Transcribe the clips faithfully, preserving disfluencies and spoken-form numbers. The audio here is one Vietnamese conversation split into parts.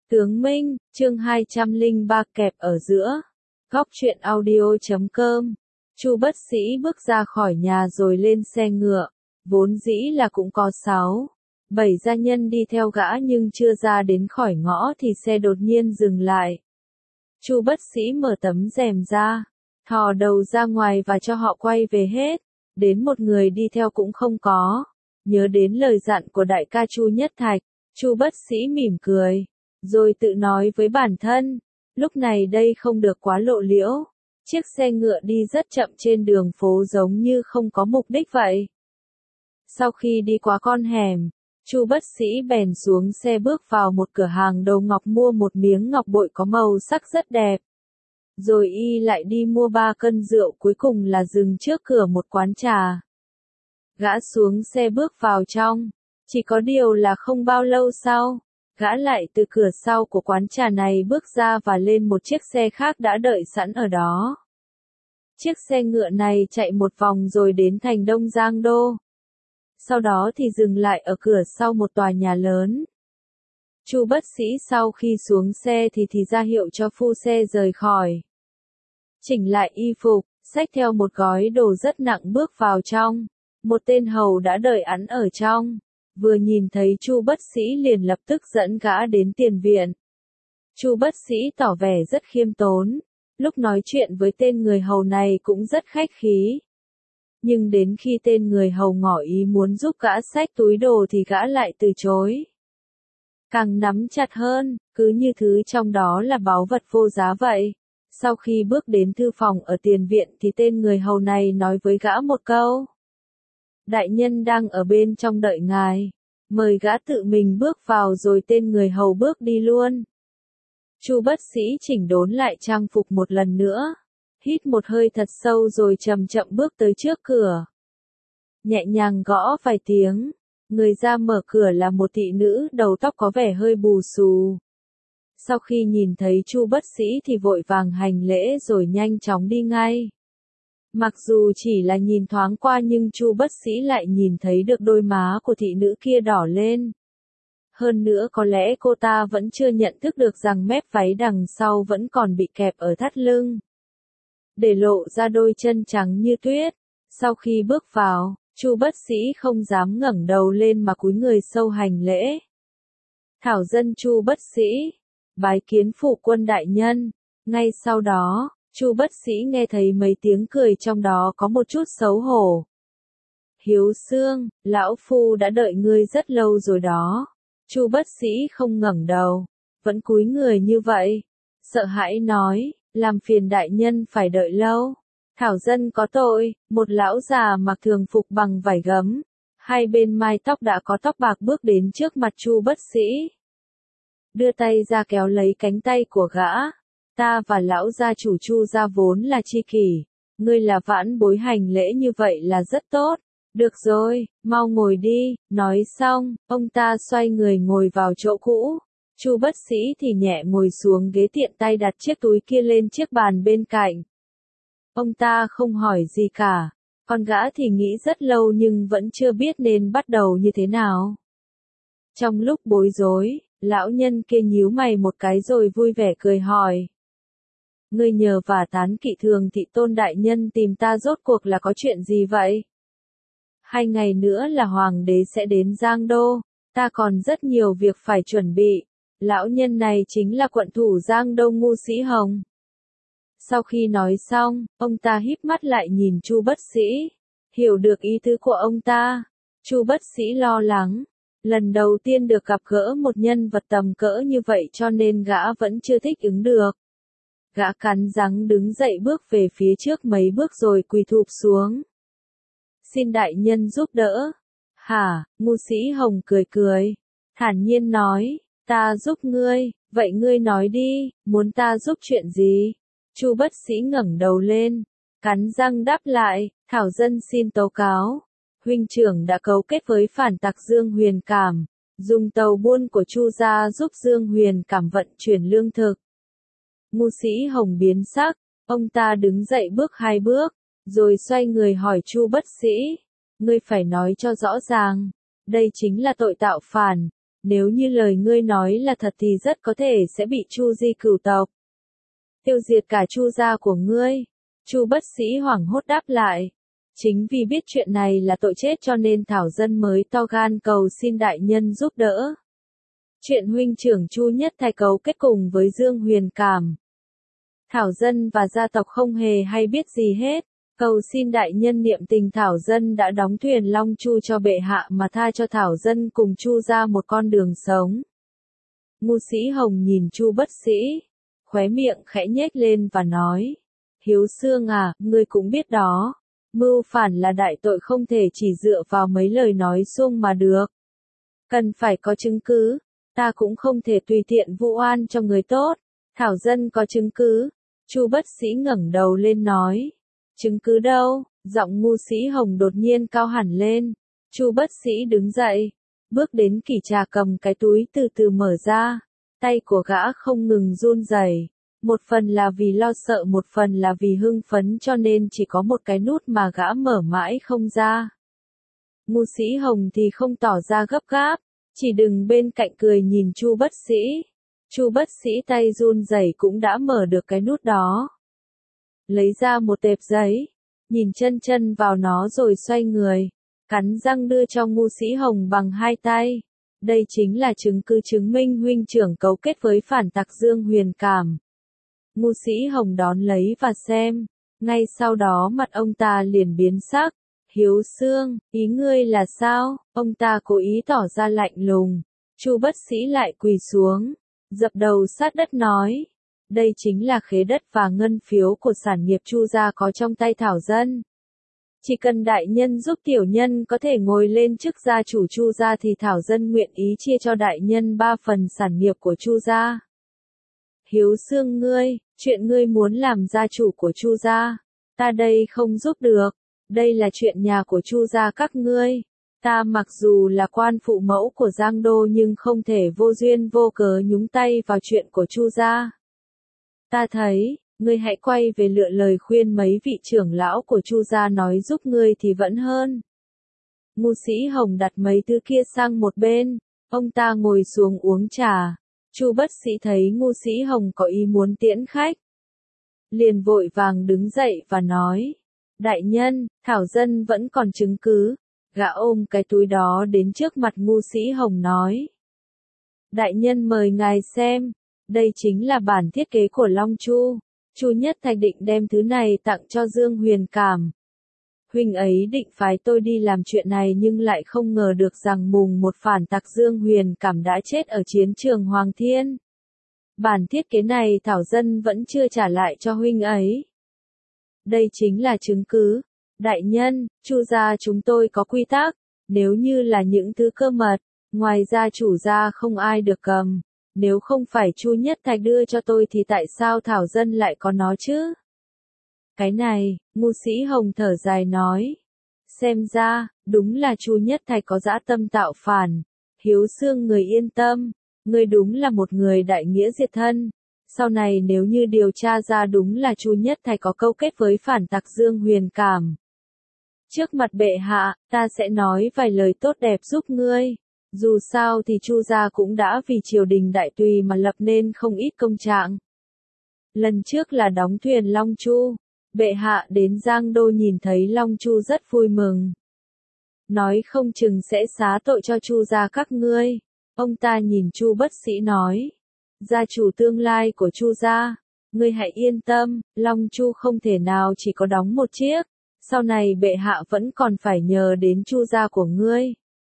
Tướng Minh, chương hai trăm lẻ ba kẹp ở giữa. Góc truyện audio chấm com. Chu Bất Sĩ bước ra khỏi nhà rồi lên xe ngựa, vốn dĩ là cũng có sáu, bảy gia nhân đi theo gã nhưng chưa ra đến khỏi ngõ thì xe đột nhiên dừng lại. Chu Bất Sĩ mở tấm rèm ra, thò đầu ra ngoài và cho họ quay về hết, đến một người đi theo cũng không có. Nhớ đến lời dặn của đại ca Chu Nhất Thạch, Chu Bất Sĩ mỉm cười, rồi tự nói với bản thân, lúc này đây không được quá lộ liễu. Chiếc xe ngựa đi rất chậm trên đường phố giống như không có mục đích vậy. Sau khi đi qua con hẻm, Chu Bất Sĩ bèn xuống xe bước vào một cửa hàng đồ ngọc mua một miếng ngọc bội có màu sắc rất đẹp. Rồi y lại đi mua ba cân rượu, cuối cùng là dừng trước cửa một quán trà. Gã xuống xe bước vào trong, chỉ có điều là không bao lâu sau, gã lại từ cửa sau của quán trà này bước ra và lên một chiếc xe khác đã đợi sẵn ở đó. Chiếc xe ngựa này chạy một vòng rồi đến thành Đông Giang Đô. Sau đó thì dừng lại ở cửa sau một tòa nhà lớn. Chu Bất Sĩ sau khi xuống xe thì thì ra hiệu cho phu xe rời khỏi. Chỉnh lại y phục, xách theo một gói đồ rất nặng bước vào trong. Một tên hầu đã đợi ẵn ở trong, vừa nhìn thấy Chu Bất Sĩ liền lập tức dẫn gã đến tiền viện. Chu Bất Sĩ tỏ vẻ rất khiêm tốn, lúc nói chuyện với tên người hầu này cũng rất khách khí. Nhưng đến khi tên người hầu ngỏ ý muốn giúp gã xách túi đồ thì gã lại từ chối. Càng nắm chặt hơn, cứ như thứ trong đó là báu vật vô giá vậy. Sau khi bước đến thư phòng ở tiền viện thì tên người hầu này nói với gã một câu. Đại nhân đang ở bên trong đợi ngài, mời gã tự mình bước vào rồi tên người hầu bước đi luôn. Chu Bất Sĩ chỉnh đốn lại trang phục một lần nữa, hít một hơi thật sâu rồi chậm chậm bước tới trước cửa. Nhẹ nhàng gõ vài tiếng, người ra mở cửa là một thị nữ đầu tóc có vẻ hơi bù xù. Sau khi nhìn thấy Chu Bất Sĩ thì vội vàng hành lễ rồi nhanh chóng đi ngay. Mặc dù chỉ là nhìn thoáng qua nhưng Chu Bất Sĩ lại nhìn thấy được đôi má của thị nữ kia đỏ lên. Hơn nữa có lẽ cô ta vẫn chưa nhận thức được rằng mép váy đằng sau vẫn còn bị kẹp ở thắt lưng, để lộ ra đôi chân trắng như tuyết. Sau khi bước vào, Chu Bất Sĩ không dám ngẩng đầu lên mà cúi người sâu hành lễ. Thảo dân Chu Bất Sĩ, bái kiến phụ quân đại nhân. Ngay sau đó, Chu Bất Sĩ nghe thấy mấy tiếng cười trong đó có một chút xấu hổ. Hiếu Xương, lão phu đã đợi ngươi rất lâu rồi đó. Chu Bất Sĩ không ngẩng đầu, vẫn cúi người như vậy, sợ hãi nói, làm phiền đại nhân phải đợi lâu. Thảo dân có tội. Một lão già mặc thường phục bằng vải gấm, hai bên mai tóc đã có tóc bạc bước đến trước mặt Chu Bất Sĩ, đưa tay ra kéo lấy cánh tay của gã. Ta và lão gia chủ Chu gia vốn là tri kỷ, ngươi là vãn bối hành lễ như vậy là rất tốt. Được rồi, mau ngồi đi. Nói xong, ông ta xoay người ngồi vào chỗ cũ. Chu Bất Sĩ thì nhẹ ngồi xuống ghế, tiện tay đặt chiếc túi kia lên chiếc bàn bên cạnh. Ông ta không hỏi gì cả, còn gã thì nghĩ rất lâu nhưng vẫn chưa biết nên bắt đầu như thế nào. Trong lúc bối rối, lão nhân kia nhíu mày một cái rồi vui vẻ cười hỏi. Ngươi nhờ và tán kỵ Thường thị tôn đại nhân tìm ta rốt cuộc là có chuyện gì vậy? Hai ngày nữa là hoàng đế sẽ đến Giang Đô, ta còn rất nhiều việc phải chuẩn bị. Lão nhân này chính là quận thủ Giang Đô Ngu Sĩ Hồng. Sau khi nói xong, ông ta híp mắt lại nhìn Chu Bất Sĩ, hiểu được ý tứ của ông ta. Chu Bất Sĩ lo lắng, lần đầu tiên được gặp gỡ một nhân vật tầm cỡ như vậy cho nên gã vẫn chưa thích ứng được. Gã cắn răng đứng dậy bước về phía trước mấy bước rồi quỳ thụp xuống. Xin đại nhân giúp đỡ. Hả? Ngu Sĩ Hồng cười cười, thản nhiên nói, ta giúp ngươi, vậy ngươi nói đi, muốn ta giúp chuyện gì? Chu Bất Sĩ ngẩng đầu lên, cắn răng đáp lại, thảo dân xin tố cáo. Huynh trưởng đã cấu kết với phản tặc Dương Huyền Cảm, dùng tàu buôn của Chu gia giúp Dương Huyền Cảm vận chuyển lương thực. Ngu Sĩ Hồng biến sắc, ông ta đứng dậy bước hai bước, rồi xoay người hỏi Chu Bất Sĩ, ngươi phải nói cho rõ ràng, đây chính là tội tạo phản, Nếu như lời ngươi nói là thật thì rất có thể sẽ bị Chu Di cửu tộc tiêu diệt cả Chu gia của ngươi. Chu Bất Sĩ hoảng hốt đáp lại. Chính vì biết chuyện này là tội chết cho nên Thảo Dân mới to gan cầu xin đại nhân giúp đỡ. Chuyện huynh trưởng Chu Nhất Thạch cấu kết cùng với Dương Huyền Cảm. Thảo Dân và gia tộc không hề hay biết gì hết. Cầu xin đại nhân niệm tình Thảo Dân đã đóng thuyền Long Chu cho bệ hạ mà tha cho Thảo Dân cùng Chu ra một con đường sống. Ngu Sĩ Hồng nhìn Chu Bất Sĩ, khóe miệng khẽ nhếch lên và nói. Hiếu Xương à, ngươi cũng biết đó. Mưu phản là đại tội không thể chỉ dựa vào mấy lời nói suông mà được. Cần phải có chứng cứ. Ta cũng không thể tùy tiện vu oan cho người tốt. Thảo Dân có chứng cứ. Chu Bất Sĩ ngẩng đầu lên nói. Chứng cứ đâu? Giọng Ngu Sĩ Hồng đột nhiên cao hẳn lên. Chu Bất Sĩ đứng dậy, bước đến kỷ trà cầm cái túi từ từ mở ra. Tay của gã không ngừng run rẩy. Một phần là vì lo sợ, một phần là vì hưng phấn cho nên chỉ có một cái nút mà gã mở mãi không ra. Ngu Sĩ Hồng thì không tỏ ra gấp gáp, chỉ đứng bên cạnh cười nhìn Chu Bất Sĩ. Chu Bất Sĩ tay run rẩy cũng đã mở được cái nút đó. Lấy ra một tệp giấy, nhìn chân chân vào nó rồi xoay người, cắn răng đưa cho Ngu Sĩ Hồng bằng hai tay. Đây chính là chứng cứ chứng minh huynh trưởng cấu kết với phản tặc Dương Huyền Cảm. Ngu Sĩ Hồng đón lấy và xem, ngay sau đó mặt ông ta liền biến sắc. Hiếu Xương, ý ngươi là sao? Ông ta cố ý tỏ ra lạnh lùng. Chu Bất Sĩ lại quỳ xuống, dập đầu sát đất nói. Đây chính là khế đất và ngân phiếu của sản nghiệp Chu gia có trong tay Thảo Dân. Chỉ cần đại nhân giúp tiểu nhân có thể ngồi lên chức gia chủ Chu gia thì Thảo Dân nguyện ý chia cho đại nhân ba phần sản nghiệp của Chu gia. Hiếu Xương ngươi, chuyện ngươi muốn làm gia chủ của Chu gia, ta đây không giúp được. Đây là chuyện nhà của Chu gia các ngươi. Ta mặc dù là quan phụ mẫu của Giang Đô nhưng không thể vô duyên vô cớ nhúng tay vào chuyện của Chu gia. Ta thấy, ngươi hãy quay về lựa lời khuyên mấy vị trưởng lão của Chu gia nói giúp ngươi thì vẫn hơn. Ngu Sĩ Hồng đặt mấy thứ kia sang một bên, ông ta ngồi xuống uống trà. Chu Bất Sĩ thấy Ngu Sĩ Hồng có ý muốn tiễn khách, liền vội vàng đứng dậy và nói. Đại nhân, Thảo Dân vẫn còn chứng cứ. Gã ôm cái túi đó đến trước mặt Ngu Sĩ Hồng nói. Đại nhân mời ngài xem. Đây chính là bản thiết kế của Long Chu. Chu Nhất Thạch định đem thứ này tặng cho Dương Huyền Cảm. Huynh ấy định phái tôi đi làm chuyện này nhưng lại không ngờ được rằng mùng một phản tặc Dương Huyền Cảm đã chết ở chiến trường Hoàng Thiên. Bản thiết kế này Thảo Dân vẫn chưa trả lại cho huynh ấy. Đây chính là chứng cứ. Đại nhân, Chu gia chúng tôi có quy tắc, nếu như là những thứ cơ mật, ngoài gia chủ gia không ai được cầm. Nếu không phải Chu Nhất Thạch đưa cho tôi thì tại sao Thảo Dân lại có nó chứ? Cái này, Ngu Sĩ Hồng thở dài nói. Xem ra, đúng là Chu Nhất Thạch có dã tâm tạo phản. Hiếu Xương người yên tâm, người đúng là một người đại nghĩa diệt thân. Sau này nếu như điều tra ra đúng là Chu Nhất Thạch có câu kết với phản tặc Dương Huyền Cảm. Trước mặt bệ hạ, ta sẽ nói vài lời tốt đẹp giúp ngươi. Dù sao thì Chu gia cũng đã vì triều đình đại tùy mà lập nên không ít công trạng. Lần trước là đóng thuyền Long Chu, bệ hạ đến Giang Đô nhìn thấy Long Chu rất vui mừng. Nói không chừng sẽ xá tội cho Chu gia các ngươi. Ông ta nhìn Chu Bất Sĩ nói. Gia chủ tương lai của Chu gia, ngươi hãy yên tâm, Long Chu không thể nào chỉ có đóng một chiếc. Sau này bệ hạ vẫn còn phải nhờ đến Chu gia của ngươi.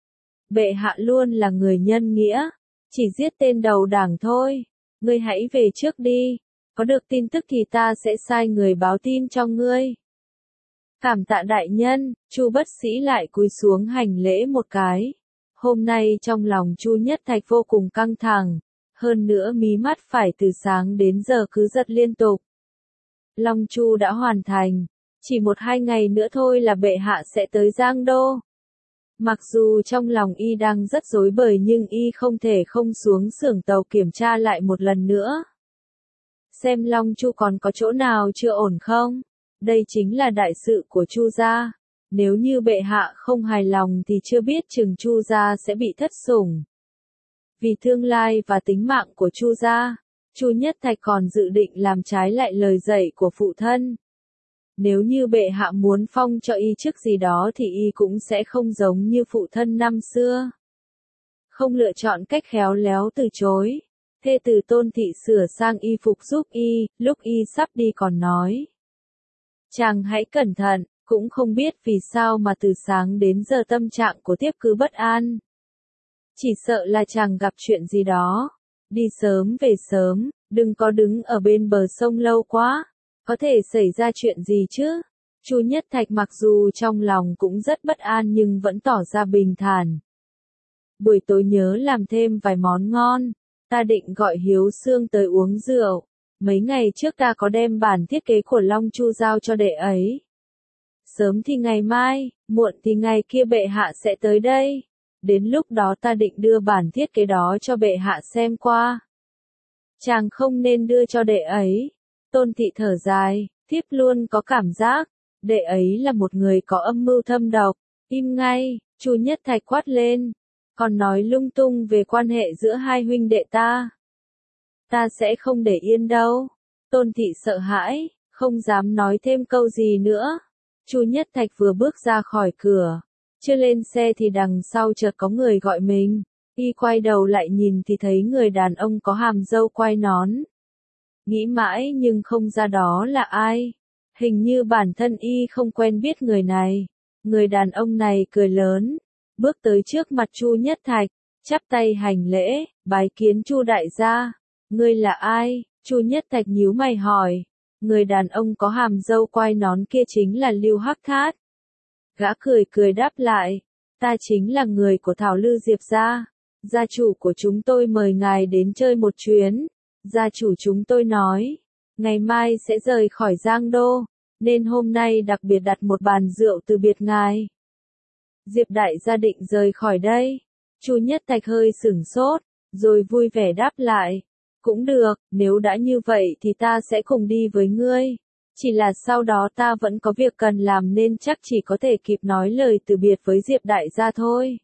Bệ hạ luôn là người nhân nghĩa, chỉ giết tên đầu đảng thôi. Ngươi hãy về trước đi, có được tin tức thì ta sẽ sai người báo tin cho ngươi. Cảm tạ đại nhân, Chu Bất Sĩ lại cúi xuống hành lễ một cái. Hôm nay trong lòng Chu Nhất Thạch vô cùng căng thẳng, hơn nữa mí mắt phải từ sáng đến giờ cứ giật liên tục. Long Chu đã hoàn thành, chỉ một hai ngày nữa thôi là bệ hạ sẽ tới Giang Đô. Mặc dù trong lòng y đang rất rối bời nhưng y không thể không xuống xưởng tàu kiểm tra lại một lần nữa. Xem Long Chu còn có chỗ nào chưa ổn không? Đây chính là đại sự của Chu gia. Nếu như bệ hạ không hài lòng thì chưa biết chừng Chu gia sẽ bị thất sủng. Vì tương lai và tính mạng của Chu gia, Chu Nhất Thạch còn dự định làm trái lại lời dạy của phụ thân. Nếu như bệ hạ muốn phong cho y chức gì đó thì y cũng sẽ không giống như phụ thân năm xưa. Không lựa chọn cách khéo léo từ chối. Thê tử Tôn Thị sửa sang y phục giúp y, lúc y sắp đi còn nói. Chàng hãy cẩn thận, cũng không biết vì sao mà từ sáng đến giờ tâm trạng của thiếp cứ bất an. Chỉ sợ là chàng gặp chuyện gì đó. Đi sớm về sớm, đừng có đứng ở bên bờ sông lâu quá. Có thể xảy ra chuyện gì chứ? Chu Nhất Thạch mặc dù trong lòng cũng rất bất an nhưng vẫn tỏ ra bình thản. Buổi tối nhớ làm thêm vài món ngon. Ta định gọi Hiếu Xương tới uống rượu. Mấy ngày trước ta có đem bản thiết kế của Long Chu giao cho đệ ấy. Sớm thì ngày mai, muộn thì ngày kia bệ hạ sẽ tới đây. Đến lúc đó ta định đưa bản thiết kế đó cho bệ hạ xem qua. Chàng không nên đưa cho đệ ấy. Tôn Thị thở dài, thiếp luôn có cảm giác, đệ ấy là một người có âm mưu thâm độc. Im ngay, Chu Nhất Thạch quát lên, còn nói lung tung về quan hệ giữa hai huynh đệ ta. Ta sẽ không để yên đâu. Tôn Thị sợ hãi, không dám nói thêm câu gì nữa. Chu Nhất Thạch vừa bước ra khỏi cửa, chưa lên xe thì đằng sau chợt có người gọi mình. Y quay đầu lại nhìn thì thấy người đàn ông có hàm râu quai nón. Nghĩ mãi nhưng không ra đó là ai. Hình như bản thân y không quen biết người này. Người đàn ông này cười lớn, bước tới trước mặt Chu Nhất Thạch, chắp tay hành lễ, bái kiến Chu đại gia. Ngươi là ai? Chu Nhất Thạch nhíu mày hỏi. Người đàn ông có hàm râu quai nón kia chính là Lưu Hắc Thát. Gã cười cười đáp lại, ta chính là người của Thảo Lư Diệp gia. Gia chủ của chúng tôi mời ngài đến chơi một chuyến. Gia chủ chúng tôi nói, ngày mai sẽ rời khỏi Giang Đô, nên hôm nay đặc biệt đặt một bàn rượu từ biệt ngài. Diệp đại gia định rời khỏi đây. Chu Nhất Thạch hơi sửng sốt, rồi vui vẻ đáp lại. Cũng được, nếu đã như vậy thì ta sẽ cùng đi với ngươi. Chỉ là sau đó ta vẫn có việc cần làm nên chắc chỉ có thể kịp nói lời từ biệt với Diệp đại gia thôi.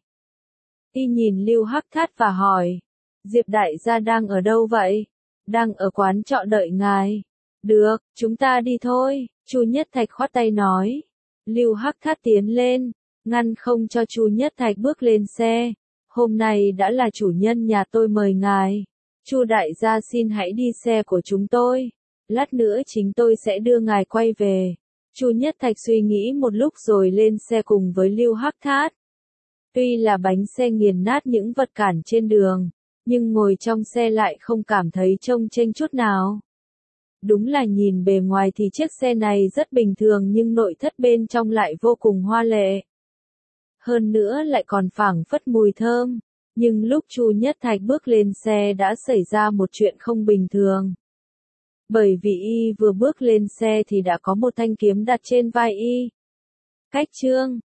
Y nhìn Lưu Hắc Thát và hỏi, Diệp đại gia đang ở đâu vậy? Đang ở quán trọ đợi ngài. Được, chúng ta đi thôi. Chu Nhất Thạch khoát tay nói. Lưu Hắc Thát tiến lên, ngăn không cho Chu Nhất Thạch bước lên xe. Hôm nay đã là chủ nhân nhà tôi mời ngài. Chu đại gia xin hãy đi xe của chúng tôi. Lát nữa chính tôi sẽ đưa ngài quay về. Chu Nhất Thạch suy nghĩ một lúc rồi lên xe cùng với Lưu Hắc Thát. Tuy là bánh xe nghiền nát những vật cản trên đường, nhưng ngồi trong xe lại không cảm thấy trông chênh chút nào. Đúng là nhìn bề ngoài thì chiếc xe này rất bình thường nhưng nội thất bên trong lại vô cùng hoa lệ. Hơn nữa lại còn phảng phất mùi thơm. Nhưng lúc Chu Nhất Thạch bước lên xe đã xảy ra một chuyện không bình thường. Bởi vì y vừa bước lên xe thì đã có một thanh kiếm đặt trên vai y. Cách chương